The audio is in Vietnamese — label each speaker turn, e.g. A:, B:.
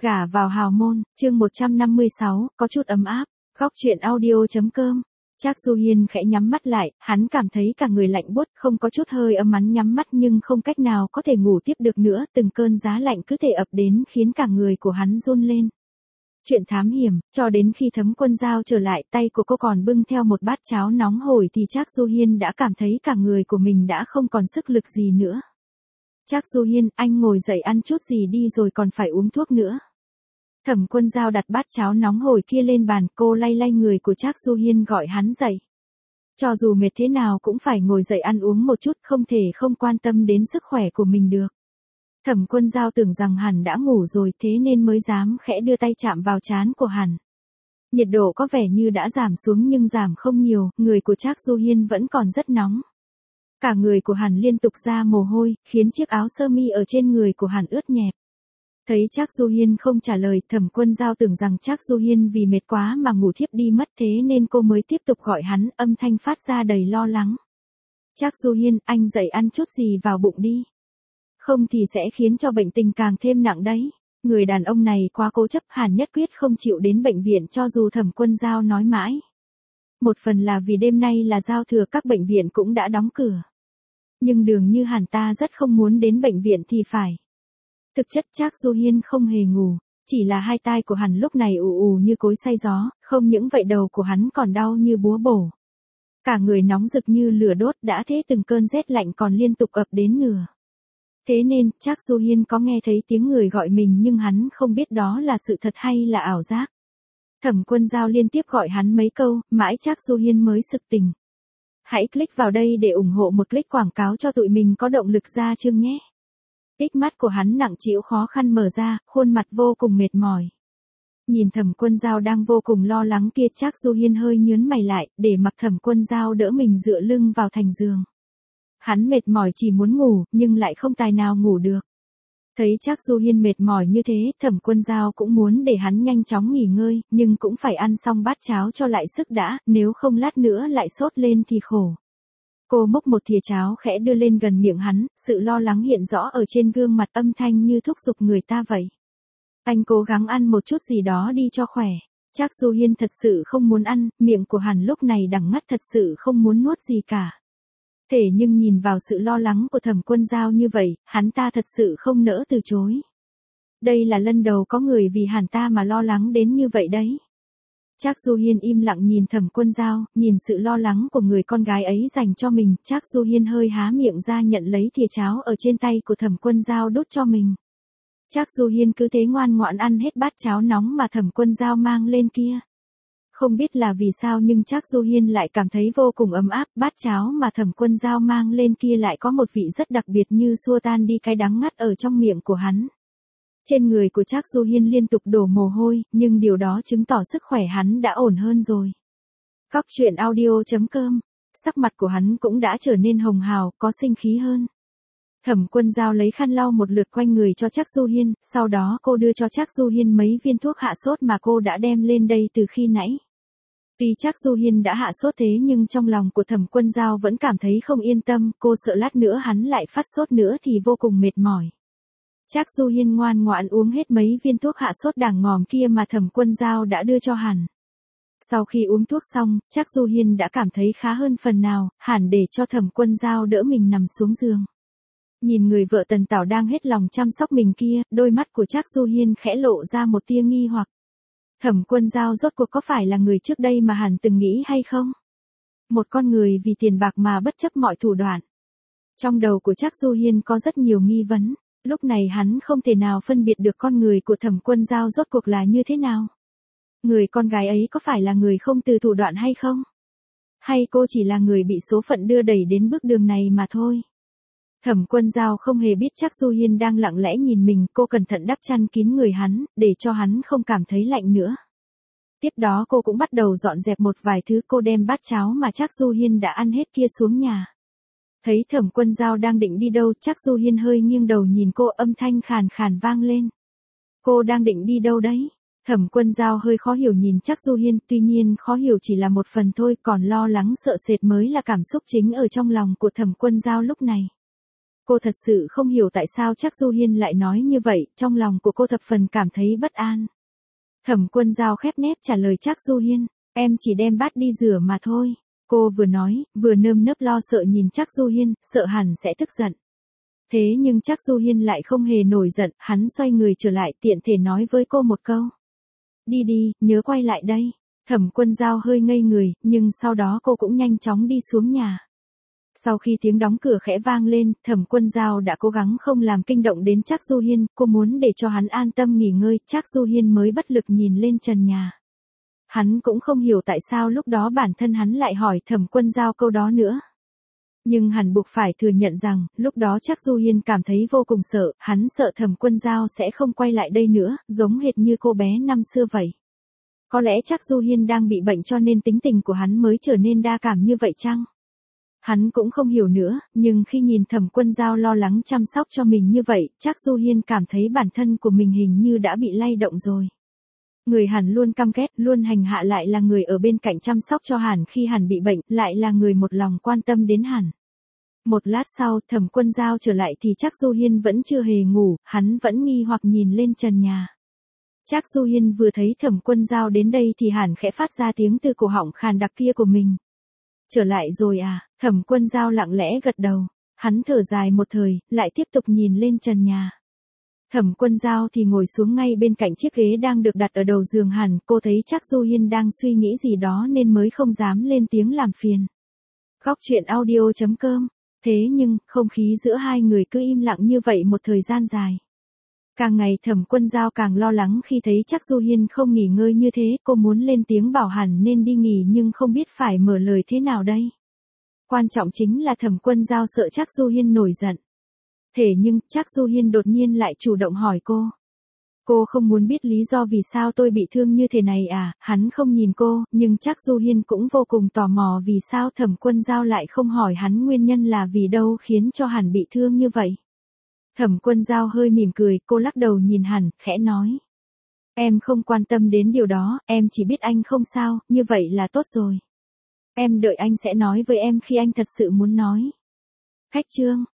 A: Gả vào hào môn, chương 156, có chút ấm áp. Góc truyện audio.com. Trác Du Hiên khẽ nhắm mắt lại, hắn cảm thấy cả người lạnh buốt, không có chút hơi ấm. Hắn nhắm mắt nhưng không cách nào có thể ngủ tiếp được nữa, từng cơn giá lạnh cứ thể ập đến khiến cả người của hắn run lên. Chuyện thám hiểm, cho đến khi Thấm Quân Dao trở lại, tay của cô còn bưng theo một bát cháo nóng hổi thì Trác Du Hiên đã cảm thấy cả người của mình đã không còn sức lực gì nữa. Trác Du Hiên, anh ngồi dậy ăn chút gì đi rồi còn phải uống thuốc nữa. Thẩm Quân Dao đặt bát cháo nóng hổi kia lên bàn, cô lay lay người của Trác Du Hiên gọi hắn dậy. Cho dù mệt thế nào cũng phải ngồi dậy ăn uống một chút, không thể không quan tâm đến sức khỏe của mình được. Thẩm Quân Dao tưởng rằng hắn đã ngủ rồi, thế nên mới dám khẽ đưa tay chạm vào trán của hắn. Nhiệt độ có vẻ như đã giảm xuống nhưng giảm không nhiều, người của Trác Du Hiên vẫn còn rất nóng. Cả người của hắn liên tục ra mồ hôi, khiến chiếc áo sơ mi ở trên người của hắn ướt nhẹp. Thấy Trác Du Hiên không trả lời, Thẩm Quân Dao tưởng rằng Trác Du Hiên vì mệt quá mà ngủ thiếp đi mất, thế nên cô mới tiếp tục gọi hắn, âm thanh phát ra đầy lo lắng. Trác Du Hiên, anh dậy ăn chút gì vào bụng đi. Không thì sẽ khiến cho bệnh tình càng thêm nặng đấy. Người đàn ông này quá cố chấp, hắn nhất quyết không chịu đến bệnh viện cho dù Thẩm Quân Dao nói mãi. Một phần là vì đêm nay là giao thừa, các bệnh viện cũng đã đóng cửa. Nhưng dường như hắn ta rất không muốn đến bệnh viện thì phải. Thực chất Trác Du Hiên không hề ngủ, chỉ là hai tai của hắn lúc này ù ù như cối xay gió, không những vậy đầu của hắn còn đau như búa bổ. Cả người nóng rực như lửa đốt, đã thế từng cơn rét lạnh còn liên tục ập đến nửa. Thế nên, Trác Du Hiên có nghe thấy tiếng người gọi mình nhưng hắn không biết đó là sự thật hay là ảo giác. Thẩm Quân Dao liên tiếp gọi hắn mấy câu, mãi Trác Du Hiên mới sực tỉnh. Hãy click vào đây để ủng hộ một click quảng cáo cho tụi mình có động lực ra chương nhé. Tích mắt của hắn nặng trĩu khó khăn mở ra, khuôn mặt vô cùng mệt mỏi. Nhìn Thẩm Quân Dao đang vô cùng lo lắng kia, Trác Du Hiên hơi nhướng mày lại, để mặc Thẩm Quân Dao đỡ mình dựa lưng vào thành giường. Hắn mệt mỏi chỉ muốn ngủ, nhưng lại không tài nào ngủ được. Thấy Trác Du Hiên mệt mỏi như thế, Thẩm Quân Dao cũng muốn để hắn nhanh chóng nghỉ ngơi, nhưng cũng phải ăn xong bát cháo cho lại sức đã, nếu không lát nữa lại sốt lên thì khổ. Cô múc một thìa cháo khẽ đưa lên gần miệng hắn, sự lo lắng hiện rõ ở trên gương mặt, âm thanh như thúc giục người ta vậy. Anh cố gắng ăn một chút gì đó đi cho khỏe. Trác Du Hiên thật sự không muốn ăn, miệng của hắn lúc này đắng ngắt, thật sự không muốn nuốt gì cả. Thế nhưng nhìn vào sự lo lắng của Thẩm Quân Dao như vậy, hắn ta thật sự không nỡ từ chối. Đây là lần đầu có người vì hắn ta mà lo lắng đến như vậy đấy. Trác Du Hiên im lặng nhìn Thẩm Quân Dao, nhìn sự lo lắng của người con gái ấy dành cho mình, Trác Du Hiên hơi há miệng ra nhận lấy thìa cháo ở trên tay của Thẩm Quân Dao đút cho mình. Trác Du Hiên cứ thế ngoan ngoãn ăn hết bát cháo nóng mà Thẩm Quân Dao mang lên kia. Không biết là vì sao nhưng Trác Du Hiên lại cảm thấy vô cùng ấm áp, bát cháo mà Thẩm Quân Dao mang lên kia lại có một vị rất đặc biệt như xua tan đi cái đắng ngắt ở trong miệng của hắn. Trên người của Trác Du Hiên liên tục đổ mồ hôi, nhưng điều đó chứng tỏ sức khỏe hắn đã ổn hơn rồi. Góc truyện audio.com. Sắc mặt của hắn cũng đã trở nên hồng hào, có sinh khí hơn. Thẩm Quân Dao lấy khăn lau một lượt quanh người cho Trác Du Hiên, sau đó cô đưa cho Trác Du Hiên mấy viên thuốc hạ sốt mà cô đã đem lên đây từ khi nãy. Tuy Trác Du Hiên đã hạ sốt thế nhưng trong lòng của Thẩm Quân Dao vẫn cảm thấy không yên tâm, cô sợ lát nữa hắn lại phát sốt nữa thì vô cùng mệt mỏi. Trác Du Hiên ngoan ngoãn uống hết mấy viên thuốc hạ sốt đàng ngòm kia mà Thẩm Quân Dao đã đưa cho hắn. Sau khi uống thuốc xong, Trác Du Hiên đã cảm thấy khá hơn phần nào, hắn để cho Thẩm Quân Dao đỡ mình nằm xuống giường. Nhìn người vợ tần tảo đang hết lòng chăm sóc mình kia, đôi mắt của Trác Du Hiên khẽ lộ ra một tia nghi hoặc. Thẩm Quân Dao rốt cuộc có phải là người trước đây mà hắn từng nghĩ hay không? Một con người vì tiền bạc mà bất chấp mọi thủ đoạn. Trong đầu của Trác Du Hiên có rất nhiều nghi vấn, lúc này hắn không thể nào phân biệt được con người của Thẩm Quân Dao rốt cuộc là như thế nào. Người con gái ấy có phải là người không từ thủ đoạn hay không? Hay cô chỉ là người bị số phận đưa đẩy đến bước đường này mà thôi? Thẩm Quân Dao không hề biết Trác Du Hiên đang lặng lẽ nhìn mình, cô cẩn thận đắp chăn kín người hắn, để cho hắn không cảm thấy lạnh nữa. Tiếp đó cô cũng bắt đầu dọn dẹp một vài thứ, cô đem bát cháo mà Trác Du Hiên đã ăn hết kia xuống nhà. Thấy Thẩm Quân Dao đang định đi đâu, Trác Du Hiên hơi nghiêng đầu nhìn cô, âm thanh khàn khàn vang lên. Cô đang định đi đâu đấy? Thẩm Quân Dao hơi khó hiểu nhìn Trác Du Hiên, tuy nhiên khó hiểu chỉ là một phần thôi, còn lo lắng sợ sệt mới là cảm xúc chính ở trong lòng của Thẩm Quân Dao lúc này. Cô thật sự không hiểu tại sao Trác Du Hiên lại nói như vậy, trong lòng của cô thập phần cảm thấy bất an. Thẩm Quân Dao khép nép trả lời Trác Du Hiên, em chỉ đem bát đi rửa mà thôi. Cô vừa nói, vừa nơm nớp lo sợ nhìn Trác Du Hiên, sợ hẳn sẽ tức giận. Thế nhưng Trác Du Hiên lại không hề nổi giận, hắn xoay người trở lại tiện thể nói với cô một câu. Đi đi, nhớ quay lại đây. Thẩm Quân Dao hơi ngây người, nhưng sau đó cô cũng nhanh chóng đi xuống nhà. Sau khi tiếng đóng cửa khẽ vang lên, Thẩm Quân Dao đã cố gắng không làm kinh động đến Trác Du Hiên, cô muốn để cho hắn an tâm nghỉ ngơi, Trác Du Hiên mới bất lực nhìn lên trần nhà. Hắn cũng không hiểu tại sao lúc đó bản thân hắn lại hỏi Thẩm Quân Dao câu đó nữa. Nhưng hẳn buộc phải thừa nhận rằng, lúc đó Trác Du Hiên cảm thấy vô cùng sợ, hắn sợ Thẩm Quân Dao sẽ không quay lại đây nữa, giống hệt như cô bé năm xưa vậy. Có lẽ Trác Du Hiên đang bị bệnh cho nên tính tình của hắn mới trở nên đa cảm như vậy chăng? Hắn cũng không hiểu nữa, nhưng khi nhìn Thẩm Quân Dao lo lắng chăm sóc cho mình như vậy, Trác Du Hiên cảm thấy bản thân của mình hình như đã bị lay động rồi. Người hẳn luôn căm ghét, luôn hành hạ lại là người ở bên cạnh chăm sóc cho hẳn khi hẳn bị bệnh, lại là người một lòng quan tâm đến hẳn. Một lát sau, Thẩm Quân Dao trở lại thì Trác Du Hiên vẫn chưa hề ngủ, hắn vẫn nghi hoặc nhìn lên trần nhà. Trác Du Hiên vừa thấy Thẩm Quân Dao đến đây thì hẳn khẽ phát ra tiếng từ cổ họng khàn đặc kia của mình. Trở lại rồi à? Thẩm Quân Dao lặng lẽ gật đầu. Hắn thở dài một thời, lại tiếp tục nhìn lên trần nhà. Thẩm Quân Dao thì ngồi xuống ngay bên cạnh chiếc ghế đang được đặt ở đầu giường hẳn, cô thấy Trác Du Hiên đang suy nghĩ gì đó nên mới không dám lên tiếng làm phiền. Góc truyện audio.com. Thế nhưng, không khí giữa hai người cứ im lặng như vậy một thời gian dài. Càng ngày Thẩm Quân Dao càng lo lắng khi thấy Trác Du Hiên không nghỉ ngơi như thế, cô muốn lên tiếng bảo hẳn nên đi nghỉ nhưng không biết phải mở lời thế nào đây. Quan trọng chính là Thẩm Quân Dao sợ Trác Du Hiên nổi giận. Thế nhưng, Trác Du Hiên đột nhiên lại chủ động hỏi cô. Cô không muốn biết lý do vì sao tôi bị thương như thế này à? Hắn không nhìn cô, nhưng Trác Du Hiên cũng vô cùng tò mò vì sao Thẩm Quân Dao lại không hỏi hắn nguyên nhân là vì đâu khiến cho hắn bị thương như vậy. Thẩm Quân Dao hơi mỉm cười, cô lắc đầu nhìn hắn, khẽ nói. Em không quan tâm đến điều đó, em chỉ biết anh không sao, như vậy là tốt rồi. Em đợi anh sẽ nói với em khi anh thật sự muốn nói. Khách chương.